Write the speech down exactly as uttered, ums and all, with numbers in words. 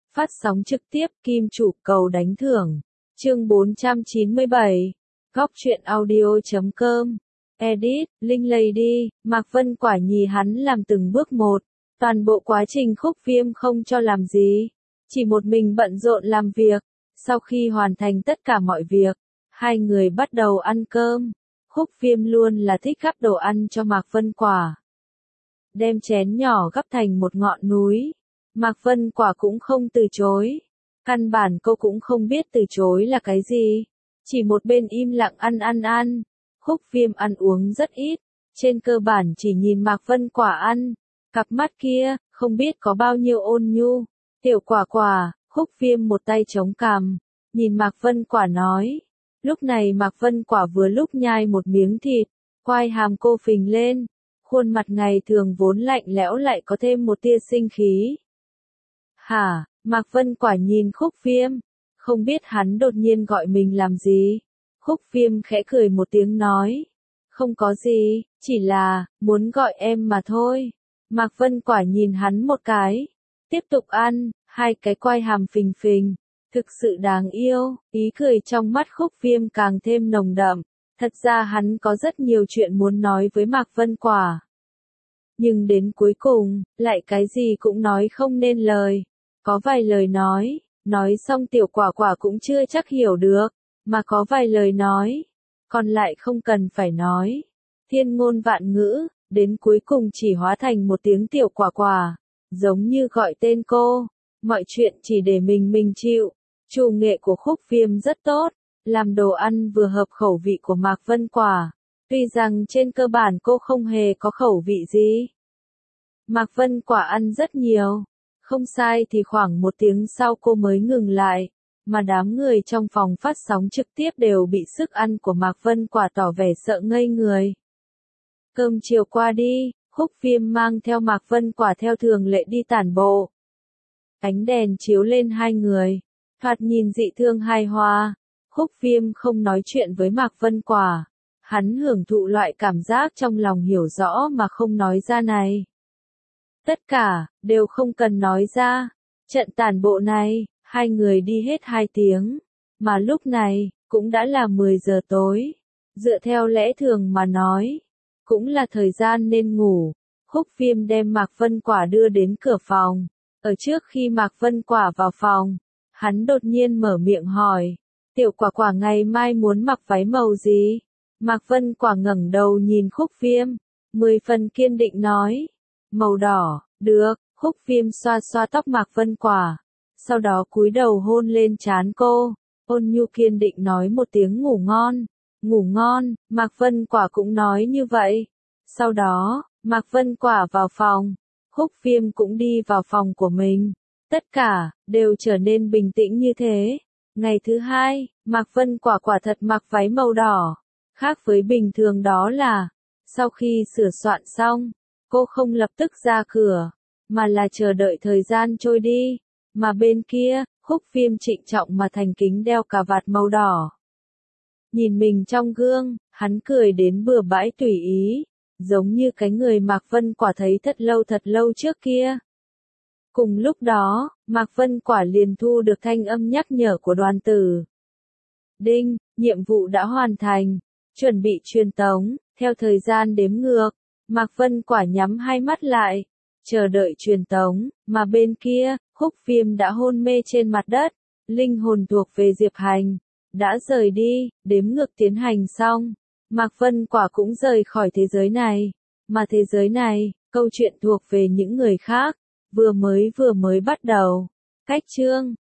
Phát sóng trực tiếp Kim Chủ cầu đánh thưởng. Chương bốn trăm chín mươi bảy. Góc truyện audio chấm com. Edit, Linh Lady, Mạc Vân Quả nhì hắn làm từng bước một. Toàn bộ quá trình Khúc Viêm không cho làm gì. Chỉ một mình bận rộn làm việc. Sau khi hoàn thành tất cả mọi việc, hai người bắt đầu ăn cơm. Khúc Viêm luôn là thích gắp đồ ăn cho Mạc Vân Quả. Đem chén nhỏ gắp thành một ngọn núi. Mạc Vân Quả cũng không từ chối. Căn bản cô cũng không biết từ chối là cái gì. Chỉ một bên im lặng ăn ăn ăn. Khúc Viêm ăn uống rất ít. Trên cơ bản chỉ nhìn Mạc Vân Quả ăn. Cặp mắt kia, không biết có bao nhiêu ôn nhu. Tiểu Quả Quả, Khúc Viêm một tay chống cằm. Nhìn Mạc Vân Quả nói. Lúc này Mạc Vân Quả vừa lúc nhai một miếng thịt. Quai hàm cô phình lên. Khuôn mặt ngày thường vốn lạnh lẽo lại có thêm một tia sinh khí. Hả, Mạc Vân Quả nhìn Khúc Viêm. Không biết hắn đột nhiên gọi mình làm gì. Khúc Viêm khẽ cười một tiếng nói. Không có gì, chỉ là, muốn gọi em mà thôi. Mạc Vân Quả nhìn hắn một cái. Tiếp tục ăn, hai cái quai hàm phình phình. Thực sự đáng yêu, ý cười trong mắt Khúc Viêm càng thêm nồng đậm. Thật ra hắn có rất nhiều chuyện muốn nói với Mạc Vân Quả. Nhưng đến cuối cùng, lại cái gì cũng nói không nên lời. Có vài lời nói, nói xong Tiểu Quả Quả cũng chưa chắc hiểu được, mà có vài lời nói, còn lại không cần phải nói. Thiên ngôn vạn ngữ, đến cuối cùng chỉ hóa thành một tiếng Tiểu Quả Quả, giống như gọi tên cô. Mọi chuyện chỉ để mình mình chịu. Chủ nghệ của Khúc Viêm rất tốt, làm đồ ăn vừa hợp khẩu vị của Mạc Vân Quả. Tuy rằng trên cơ bản cô không hề có khẩu vị gì. Mạc Vân Quả ăn rất nhiều. Không sai thì khoảng một tiếng sau cô mới ngừng lại. Mà đám người trong phòng phát sóng trực tiếp đều bị sức ăn của Mạc Vân Quả tỏ vẻ sợ ngây người. Cơm chiều qua đi, Khúc Viêm mang theo Mạc Vân Quả theo thường lệ đi tản bộ. Ánh đèn chiếu lên hai người. Thoạt nhìn dị thương hài hòa. Khúc Viêm không nói chuyện với Mạc Vân Quả. Hắn hưởng thụ loại cảm giác trong lòng hiểu rõ mà không nói ra này. Tất cả, đều không cần nói ra. Trận tản bộ này, hai người đi hết hai tiếng. Mà lúc này, cũng đã là mười giờ tối. Dựa theo lẽ thường mà nói, cũng là thời gian nên ngủ. Khúc Viêm đem Mạc Vân Quả đưa đến cửa phòng. Ở trước khi Mạc Vân Quả vào phòng, hắn đột nhiên mở miệng hỏi. Tiểu Quả Quả ngày mai muốn mặc váy màu gì? Mạc Vân Quả ngẩng đầu nhìn Khúc Viêm. Mười phần kiên định nói. Màu đỏ, được. Khúc Viêm xoa xoa tóc Mạc Vân Quả. Sau đó cúi đầu hôn lên trán cô. Ôn nhu kiên định nói một tiếng ngủ ngon. Ngủ ngon, Mạc Vân Quả cũng nói như vậy. Sau đó, Mạc Vân Quả vào phòng. Khúc Viêm cũng đi vào phòng của mình. Tất cả, đều trở nên bình tĩnh như thế. Ngày thứ hai, Mạc Vân Quả quả thật mặc váy màu đỏ. Khác với bình thường đó là, sau khi sửa soạn xong, cô không lập tức ra cửa, mà là chờ đợi thời gian trôi đi. Mà bên kia, Khúc Viêm trịnh trọng mà thành kính đeo cà vạt màu đỏ. Nhìn mình trong gương, hắn cười đến bừa bãi tùy ý, giống như cái người Mạc Vân Quả thấy thật lâu thật lâu trước kia. Cùng lúc đó, Mạc Vân Quả liền thu được thanh âm nhắc nhở của đoàn tử. Đinh, nhiệm vụ đã hoàn thành. Chuẩn bị truyền tống, theo thời gian đếm ngược. Mạc Vân Quả nhắm hai mắt lại. Chờ đợi truyền tống, mà bên kia, Khúc Viêm đã hôn mê trên mặt đất. Linh hồn thuộc về Diệp Hành. Đã rời đi, đếm ngược tiến hành xong. Mạc Vân Quả cũng rời khỏi thế giới này. Mà thế giới này, câu chuyện thuộc về những người khác. Vừa mới vừa mới bắt đầu. Cách chương